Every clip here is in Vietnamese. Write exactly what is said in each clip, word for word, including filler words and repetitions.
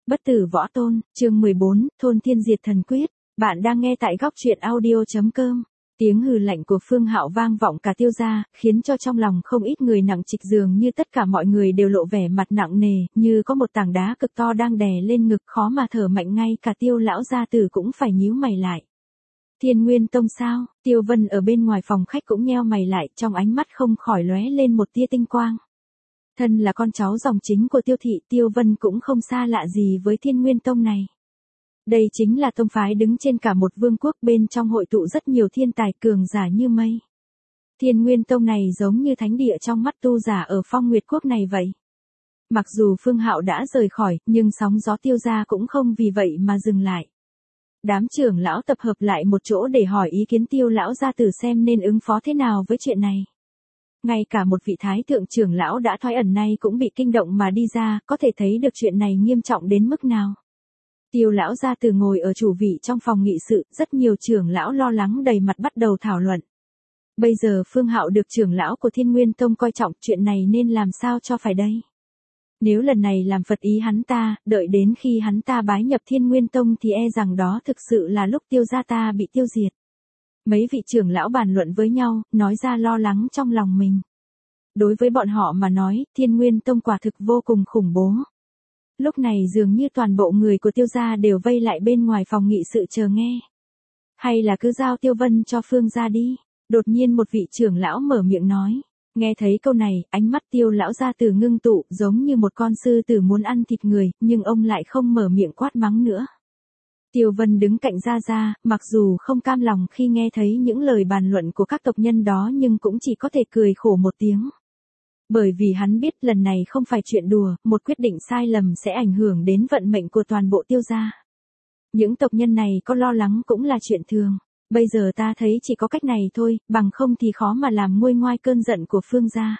Bất tử võ tôn, chương mười bốn, thôn thiên diệt thần quyết. Bạn đang nghe tại góc truyện audio chấm com. Tiếng hừ lạnh của Phương Hạo vang vọng cả Tiêu gia, khiến cho trong lòng không ít người nặng trịch, dường như tất cả mọi người đều lộ vẻ mặt nặng nề, như có một tảng đá cực to đang đè lên ngực, khó mà thở mạnh, ngay cả Tiêu lão gia tử cũng phải nhíu mày lại. Thiên Nguyên Tông sao? Tiêu Vân ở bên ngoài phòng khách cũng nheo mày lại, trong ánh mắt không khỏi lóe lên một tia tinh quang. Thân là con cháu dòng chính của Tiêu thị, Tiêu Vân cũng không xa lạ gì với Thiên Nguyên Tông này. Đây chính là tông phái đứng trên cả một vương quốc, bên trong hội tụ rất nhiều thiên tài cường giả như mây. Thiên Nguyên Tông này giống như thánh địa trong mắt tu giả ở Phong Nguyệt Quốc này vậy. Mặc dù Phương Hạo đã rời khỏi, nhưng sóng gió Tiêu gia cũng không vì vậy mà dừng lại. Đám trưởng lão tập hợp lại một chỗ để hỏi ý kiến Tiêu lão gia tử xem nên ứng phó thế nào với chuyện này. Ngay cả một vị thái thượng trưởng lão đã thoái ẩn nay cũng bị kinh động mà đi ra, có thể thấy được chuyện này nghiêm trọng đến mức nào. Tiêu lão gia tử ngồi ở chủ vị trong phòng nghị sự, rất nhiều trưởng lão lo lắng đầy mặt bắt đầu thảo luận. Bây giờ Phương Hạo được trưởng lão của Thiên Nguyên Tông coi trọng, chuyện này nên làm sao cho phải đây? Nếu lần này làm phật ý hắn ta, đợi đến khi hắn ta bái nhập Thiên Nguyên Tông thì e rằng đó thực sự là lúc Tiêu gia ta bị tiêu diệt. Mấy vị trưởng lão bàn luận với nhau, nói ra lo lắng trong lòng mình. Đối với bọn họ mà nói, Thiên Nguyên Tông quả thực vô cùng khủng bố. Lúc này dường như toàn bộ người của Tiêu gia đều vây lại bên ngoài phòng nghị sự chờ nghe. Hay là cứ giao Tiêu Vân cho Phương gia đi. Đột nhiên một vị trưởng lão mở miệng nói. Nghe thấy câu này, ánh mắt Tiêu lão gia tử ngưng tụ, giống như một con sư tử muốn ăn thịt người, nhưng ông lại không mở miệng quát mắng nữa. Tiêu Vân đứng cạnh Gia Gia, mặc dù không cam lòng khi nghe thấy những lời bàn luận của các tộc nhân đó, nhưng cũng chỉ có thể cười khổ một tiếng. Bởi vì hắn biết lần này không phải chuyện đùa, một quyết định sai lầm sẽ ảnh hưởng đến vận mệnh của toàn bộ Tiêu gia. Những tộc nhân này có lo lắng cũng là chuyện thường. Bây giờ ta thấy chỉ có cách này thôi, bằng không thì khó mà làm nguôi ngoai cơn giận của Phương gia.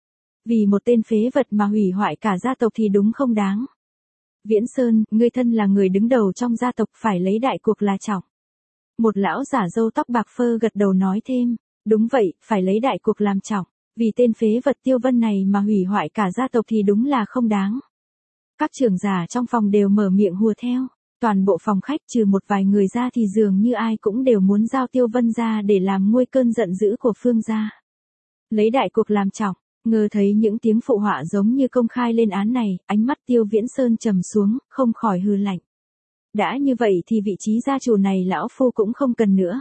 Vì một tên phế vật mà hủy hoại cả gia tộc thì đúng không đáng. Viễn Sơn, ngươi thân là người đứng đầu trong gia tộc, phải lấy đại cuộc là trọng. Một lão giả râu tóc bạc phơ gật đầu nói thêm, đúng vậy, phải lấy đại cuộc làm trọng, vì tên phế vật Tiêu Vân này mà hủy hoại cả gia tộc thì đúng là không đáng. Các trưởng giả trong phòng đều mở miệng hùa theo, toàn bộ phòng khách trừ một vài người ra thì dường như ai cũng đều muốn giao Tiêu Vân ra để làm nguôi cơn giận dữ của Phương gia. Lấy đại cuộc làm trọng. Ngờ thấy những tiếng phụ họa giống như công khai lên án này, ánh mắt Tiêu Viễn Sơn trầm xuống, không khỏi hừ lạnh. Đã như vậy thì vị trí gia chủ này lão phu cũng không cần nữa.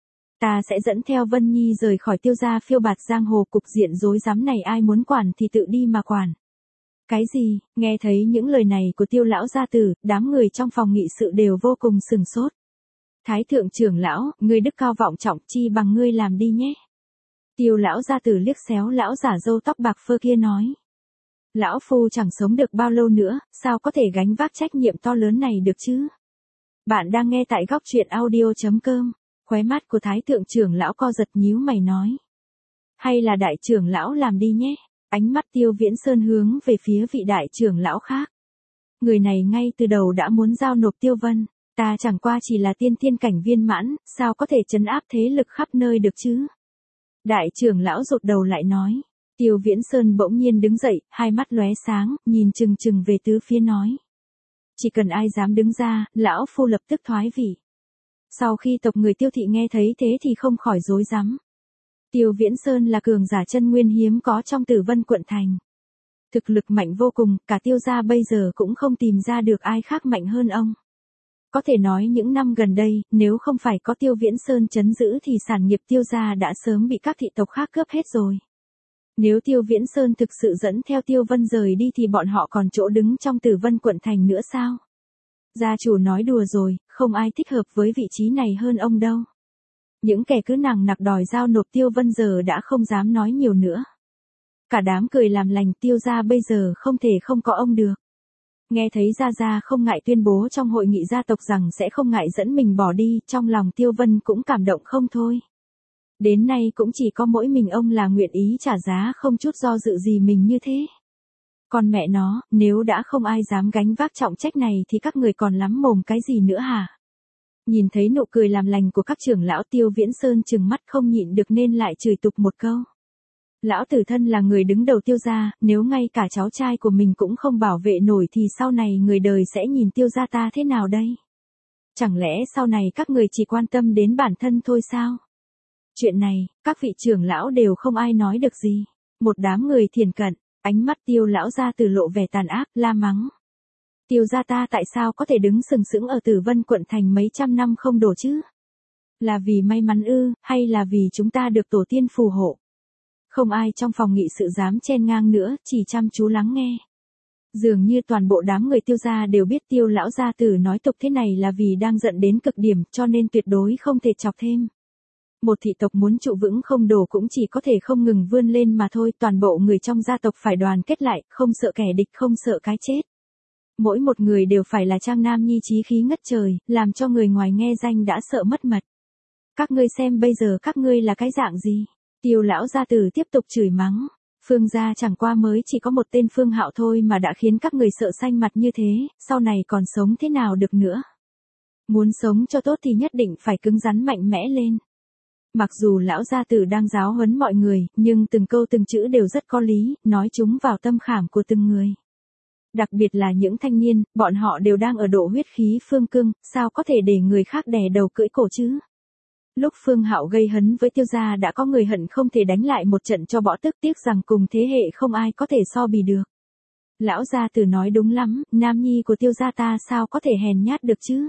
Ta sẽ dẫn theo Vân Nhi rời khỏi Tiêu gia phiêu bạt giang hồ, cục diện rối rắm này ai muốn quản thì tự đi mà quản. Cái gì? Nghe thấy những lời này của Tiêu lão gia tử, đám người trong phòng nghị sự đều vô cùng sừng sốt. Thái thượng trưởng lão, ngươi đức cao vọng trọng, chi bằng ngươi làm đi nhé. Tiêu lão gia tử liếc xéo lão giả râu tóc bạc phơ kia nói. Lão phu chẳng sống được bao lâu nữa, sao có thể gánh vác trách nhiệm to lớn này được chứ? Bạn đang nghe tại góc truyện audio chấm com. Khóe mắt của thái thượng trưởng lão co giật, nhíu mày nói. Hay là đại trưởng lão làm đi nhé. Ánh mắt Tiêu Viễn Sơn hướng về phía vị đại trưởng lão khác. Người này ngay từ đầu đã muốn giao nộp Tiêu Vân. Ta chẳng qua chỉ là tiên thiên cảnh viên mãn, sao có thể trấn áp thế lực khắp nơi được chứ? Đại trưởng lão rụt đầu lại nói. Tiêu Viễn Sơn bỗng nhiên đứng dậy, hai mắt lóe sáng, nhìn chừng chừng về tứ phía nói. Chỉ cần ai dám đứng ra, lão phu lập tức thoái vị. Sau khi tộc người Tiêu thị nghe thấy thế thì không khỏi rối rắm. Tiêu Viễn Sơn là cường giả chân nguyên hiếm có trong Tử Vân quận thành. Thực lực mạnh vô cùng, cả Tiêu gia bây giờ cũng không tìm ra được ai khác mạnh hơn ông. Có thể nói những năm gần đây, nếu không phải có Tiêu Viễn Sơn trấn giữ thì sản nghiệp Tiêu gia đã sớm bị các thị tộc khác cướp hết rồi. Nếu Tiêu Viễn Sơn thực sự dẫn theo Tiêu Vân rời đi thì bọn họ còn chỗ đứng trong Tử Vân quận thành nữa sao? Gia chủ nói đùa rồi, không ai thích hợp với vị trí này hơn ông đâu. Những kẻ cứ nằng nặc đòi giao nộp Tiêu Vân giờ đã không dám nói nhiều nữa. Cả đám cười làm lành, Tiêu gia bây giờ không thể không có ông được. Nghe thấy Gia Gia không ngại tuyên bố trong hội nghị gia tộc rằng sẽ không ngại dẫn mình bỏ đi, trong lòng Tiêu Vân cũng cảm động không thôi. Đến nay cũng chỉ có mỗi mình ông là nguyện ý trả giá không chút do dự gì mình như thế. Còn mẹ nó, nếu đã không ai dám gánh vác trọng trách này thì các người còn lắm mồm cái gì nữa hả? Nhìn thấy nụ cười làm lành của các trưởng lão, Tiêu Viễn Sơn trừng mắt không nhịn được nên lại chửi tục một câu. Lão tử thân là người đứng đầu Tiêu gia, nếu ngay cả cháu trai của mình cũng không bảo vệ nổi thì sau này người đời sẽ nhìn Tiêu gia ta thế nào đây? Chẳng lẽ sau này các người chỉ quan tâm đến bản thân thôi sao? Chuyện này, các vị trưởng lão đều không ai nói được gì. Một đám người thiền cận, ánh mắt Tiêu lão gia tử lộ vẻ tàn ác, la mắng. Tiêu gia ta tại sao có thể đứng sừng sững ở Tử Vân quận thành mấy trăm năm không đổ chứ? Là vì may mắn ư, hay là vì chúng ta được tổ tiên phù hộ? Không ai trong phòng nghị sự dám chen ngang nữa, chỉ chăm chú lắng nghe. Dường như toàn bộ đám người Tiêu gia đều biết Tiêu lão gia tử nói tục thế này là vì đang giận đến cực điểm, cho nên tuyệt đối không thể chọc thêm. Một thị tộc muốn trụ vững không đổ cũng chỉ có thể không ngừng vươn lên mà thôi, toàn bộ người trong gia tộc phải đoàn kết lại, không sợ kẻ địch, không sợ cái chết. Mỗi một người đều phải là trang nam nhi chí khí ngất trời, làm cho người ngoài nghe danh đã sợ mất mật. Các ngươi xem bây giờ các ngươi là cái dạng gì? Tiêu lão gia tử tiếp tục chửi mắng. Phương gia chẳng qua mới chỉ có một tên Phương Hạo thôi mà đã khiến các người sợ xanh mặt như thế, sau này còn sống thế nào được nữa? Muốn sống cho tốt thì nhất định phải cứng rắn mạnh mẽ lên. Mặc dù lão gia tử đang giáo huấn mọi người, nhưng từng câu từng chữ đều rất có lý, nói chúng vào tâm khảm của từng người. Đặc biệt là những thanh niên, bọn họ đều đang ở độ huyết khí phương cương, sao có thể để người khác đè đầu cưỡi cổ chứ? Lúc Phương Hạo gây hấn với Tiêu gia đã có người hận không thể đánh lại một trận cho bỏ tức, tiếc rằng cùng thế hệ không ai có thể so bì được. Lão gia tử nói đúng lắm, nam nhi của Tiêu gia ta sao có thể hèn nhát được chứ?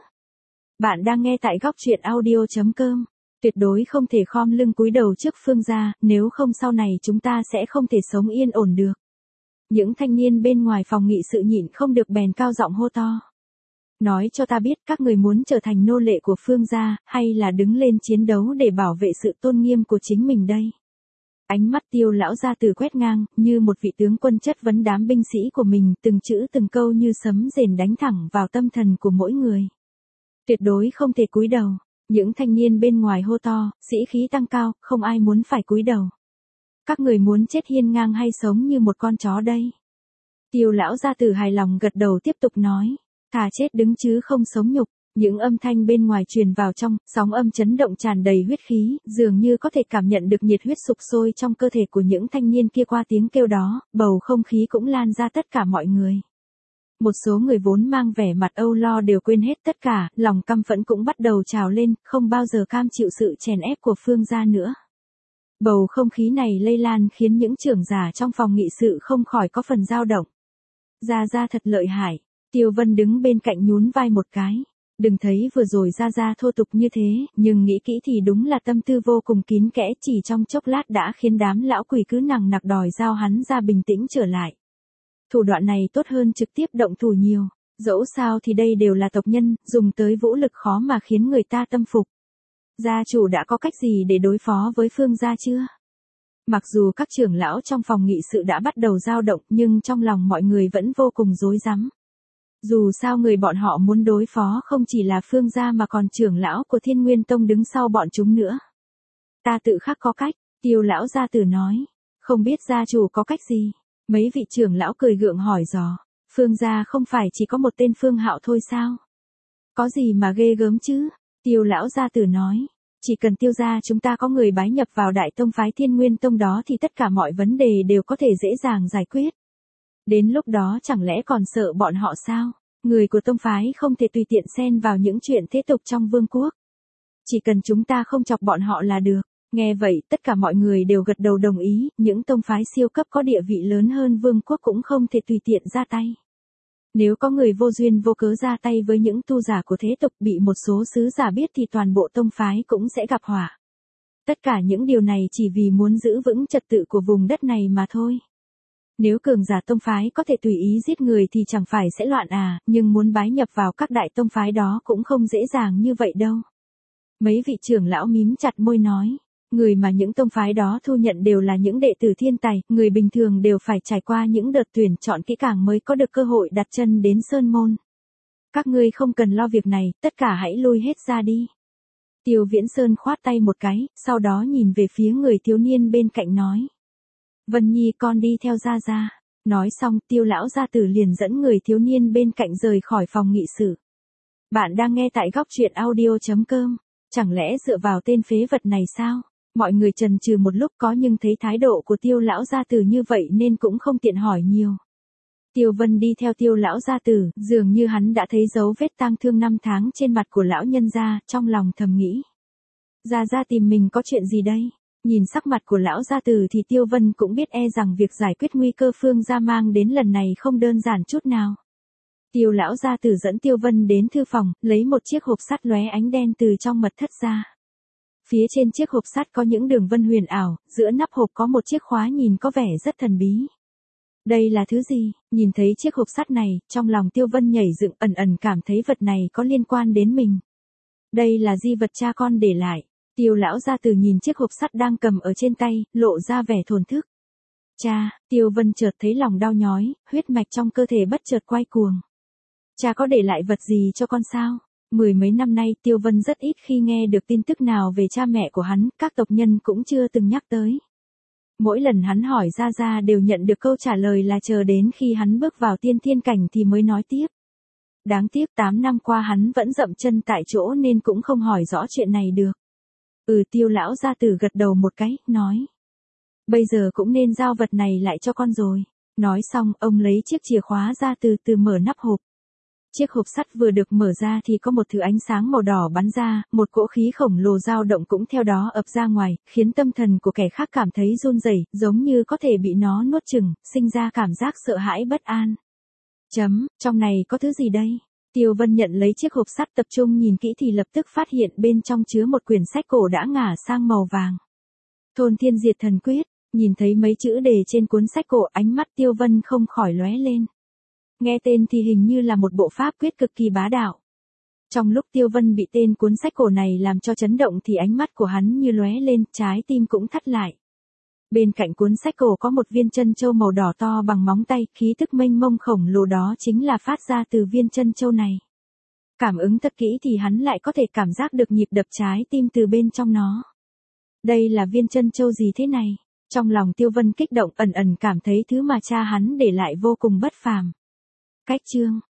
Bạn đang nghe tại góc truyện audio chấm com. Tuyệt đối không thể khom lưng cúi đầu trước Phương gia, nếu không sau này chúng ta sẽ không thể sống yên ổn được. Những thanh niên bên ngoài phòng nghị sự nhịn không được bèn cao giọng hô to. Nói cho ta biết các người muốn trở thành nô lệ của Phương gia, hay là đứng lên chiến đấu để bảo vệ sự tôn nghiêm của chính mình đây? Ánh mắt Tiêu lão gia tử quét ngang, như một vị tướng quân chất vấn đám binh sĩ của mình, từng chữ từng câu như sấm rền đánh thẳng vào tâm thần của mỗi người. Tuyệt đối không thể cúi đầu. Những thanh niên bên ngoài hô to, sĩ khí tăng cao, không ai muốn phải cúi đầu. Các người muốn chết hiên ngang hay sống như một con chó đây? Tiêu lão gia tử hài lòng gật đầu tiếp tục nói, thà chết đứng chứ không sống nhục. Những âm thanh bên ngoài truyền vào trong, sóng âm chấn động tràn đầy huyết khí, dường như có thể cảm nhận được nhiệt huyết sục sôi trong cơ thể của những thanh niên kia qua tiếng kêu đó, bầu không khí cũng lan ra tất cả mọi người. Một số người vốn mang vẻ mặt âu lo đều quên hết tất cả, lòng căm phẫn cũng bắt đầu trào lên, không bao giờ cam chịu sự chèn ép của Phương gia nữa. Bầu không khí này lây lan khiến những trưởng giả trong phòng nghị sự không khỏi có phần dao động. Gia Gia thật lợi hại. Tiêu Vân đứng bên cạnh nhún vai một cái. Đừng thấy vừa rồi Gia Gia thô tục như thế, nhưng nghĩ kỹ thì đúng là tâm tư vô cùng kín kẽ, chỉ trong chốc lát đã khiến đám lão quỷ cứ nằng nặc đòi giao hắn ra bình tĩnh trở lại. Thủ đoạn này tốt hơn trực tiếp động thủ nhiều, dẫu sao thì đây đều là tộc nhân, dùng tới vũ lực khó mà khiến người ta tâm phục. Gia chủ đã có cách gì để đối phó với Phương gia chưa? Mặc dù các trưởng lão trong phòng nghị sự đã bắt đầu dao động, nhưng trong lòng mọi người vẫn vô cùng rối rắm. Dù sao người bọn họ muốn đối phó không chỉ là Phương gia mà còn trưởng lão của Thiên Nguyên Tông đứng sau bọn chúng nữa. Ta tự khắc có cách, Tiêu lão gia tử nói. Không biết gia chủ có cách gì? Mấy vị trưởng lão cười gượng hỏi dò. Phương gia không phải chỉ có một tên Phương Hạo thôi sao? Có gì mà ghê gớm chứ? Tiêu lão gia tử nói. Chỉ cần Tiêu gia chúng ta có người bái nhập vào đại tông phái Thiên Nguyên Tông đó thì tất cả mọi vấn đề đều có thể dễ dàng giải quyết. Đến lúc đó chẳng lẽ còn sợ bọn họ sao? Người của tông phái không thể tùy tiện xen vào những chuyện thế tục trong vương quốc. Chỉ cần chúng ta không chọc bọn họ là được. Nghe vậy, tất cả mọi người đều gật đầu đồng ý, những tông phái siêu cấp có địa vị lớn hơn vương quốc cũng không thể tùy tiện ra tay. Nếu có người vô duyên vô cớ ra tay với những tu giả của thế tục bị một số sứ giả biết thì toàn bộ tông phái cũng sẽ gặp họa. Tất cả những điều này chỉ vì muốn giữ vững trật tự của vùng đất này mà thôi. Nếu cường giả tông phái có thể tùy ý giết người thì chẳng phải sẽ loạn à, nhưng muốn bái nhập vào các đại tông phái đó cũng không dễ dàng như vậy đâu. Mấy vị trưởng lão mím chặt môi nói. Người mà những tông phái đó thu nhận đều là những đệ tử thiên tài, người bình thường đều phải trải qua những đợt tuyển chọn kỹ càng mới có được cơ hội đặt chân đến Sơn Môn. Các ngươi không cần lo việc này, tất cả hãy lui hết ra đi. Tiêu Viễn Sơn khoát tay một cái, sau đó nhìn về phía người thiếu niên bên cạnh nói. Vân Nhi con đi theo Gia Gia. Nói xong Tiêu lão gia tử liền dẫn người thiếu niên bên cạnh rời khỏi phòng nghị sự. Bạn đang nghe tại góc truyện audio chấm com. Chẳng lẽ dựa vào tên phế vật này sao? Mọi người chần chừ một lúc có nhưng thấy thái độ của Tiêu lão gia tử như vậy nên cũng không tiện hỏi nhiều. Tiêu Vân đi theo Tiêu lão gia tử, dường như hắn đã thấy dấu vết tang thương năm tháng trên mặt của lão nhân gia, trong lòng thầm nghĩ. Gia gia tìm mình có chuyện gì đây? Nhìn sắc mặt của lão gia tử thì Tiêu Vân cũng biết e rằng việc giải quyết nguy cơ Phương gia mang đến lần này không đơn giản chút nào. Tiêu lão gia tử dẫn Tiêu Vân đến thư phòng, lấy một chiếc hộp sắt lóe ánh đen từ trong mật thất ra. Phía trên chiếc hộp sắt có những đường vân huyền ảo, giữa nắp hộp có một chiếc khóa nhìn có vẻ rất thần bí. Đây là thứ gì? Nhìn thấy chiếc hộp sắt này, trong lòng Tiêu Vân nhảy dựng, ẩn ẩn cảm thấy vật này có liên quan đến mình. Đây là di vật cha con để lại. Tiêu lão gia tử nhìn chiếc hộp sắt đang cầm ở trên tay, lộ ra vẻ thổn thức. Cha, Tiêu Vân chợt thấy lòng đau nhói, huyết mạch trong cơ thể bất chợt quay cuồng. Cha có để lại vật gì cho con sao? Mười mấy năm nay Tiêu Vân rất ít khi nghe được tin tức nào về cha mẹ của hắn, các tộc nhân cũng chưa từng nhắc tới. Mỗi lần hắn hỏi ra ra đều nhận được câu trả lời là chờ đến khi hắn bước vào tiên thiên cảnh thì mới nói tiếp. Đáng tiếc tám năm qua hắn vẫn dậm chân tại chỗ nên cũng không hỏi rõ chuyện này được. Ừ, Tiêu lão gia tử gật đầu một cái, nói. Bây giờ cũng nên giao vật này lại cho con rồi. Nói xong, ông lấy chiếc chìa khóa ra từ từ mở nắp hộp. Chiếc hộp sắt vừa được mở ra thì có một thứ ánh sáng màu đỏ bắn ra, một cỗ khí khổng lồ dao động cũng theo đó ập ra ngoài, khiến tâm thần của kẻ khác cảm thấy run rẩy, giống như có thể bị nó nuốt chửng, sinh ra cảm giác sợ hãi bất an. Chấm, trong này có thứ gì đây? Tiêu Vân nhận lấy chiếc hộp sắt tập trung nhìn kỹ thì lập tức phát hiện bên trong chứa một quyển sách cổ đã ngả sang màu vàng. Thôn Thiên Diệt Thần Quyết, nhìn thấy mấy chữ đề trên cuốn sách cổ, ánh mắt Tiêu Vân không khỏi lóe lên. Nghe tên thì hình như là một bộ pháp quyết cực kỳ bá đạo. Trong lúc Tiêu Vân bị tên cuốn sách cổ này làm cho chấn động thì ánh mắt của hắn như lóe lên, trái tim cũng thắt lại. Bên cạnh cuốn sách cổ có một viên chân châu màu đỏ to bằng móng tay, khí tức mênh mông khổng lồ đó chính là phát ra từ viên chân châu này. Cảm ứng thật kỹ thì hắn lại có thể cảm giác được nhịp đập trái tim từ bên trong nó. Đây là viên chân châu gì thế này? Trong lòng Tiêu Vân kích động, ẩn ẩn cảm thấy thứ mà cha hắn để lại vô cùng bất phàm. Cách chương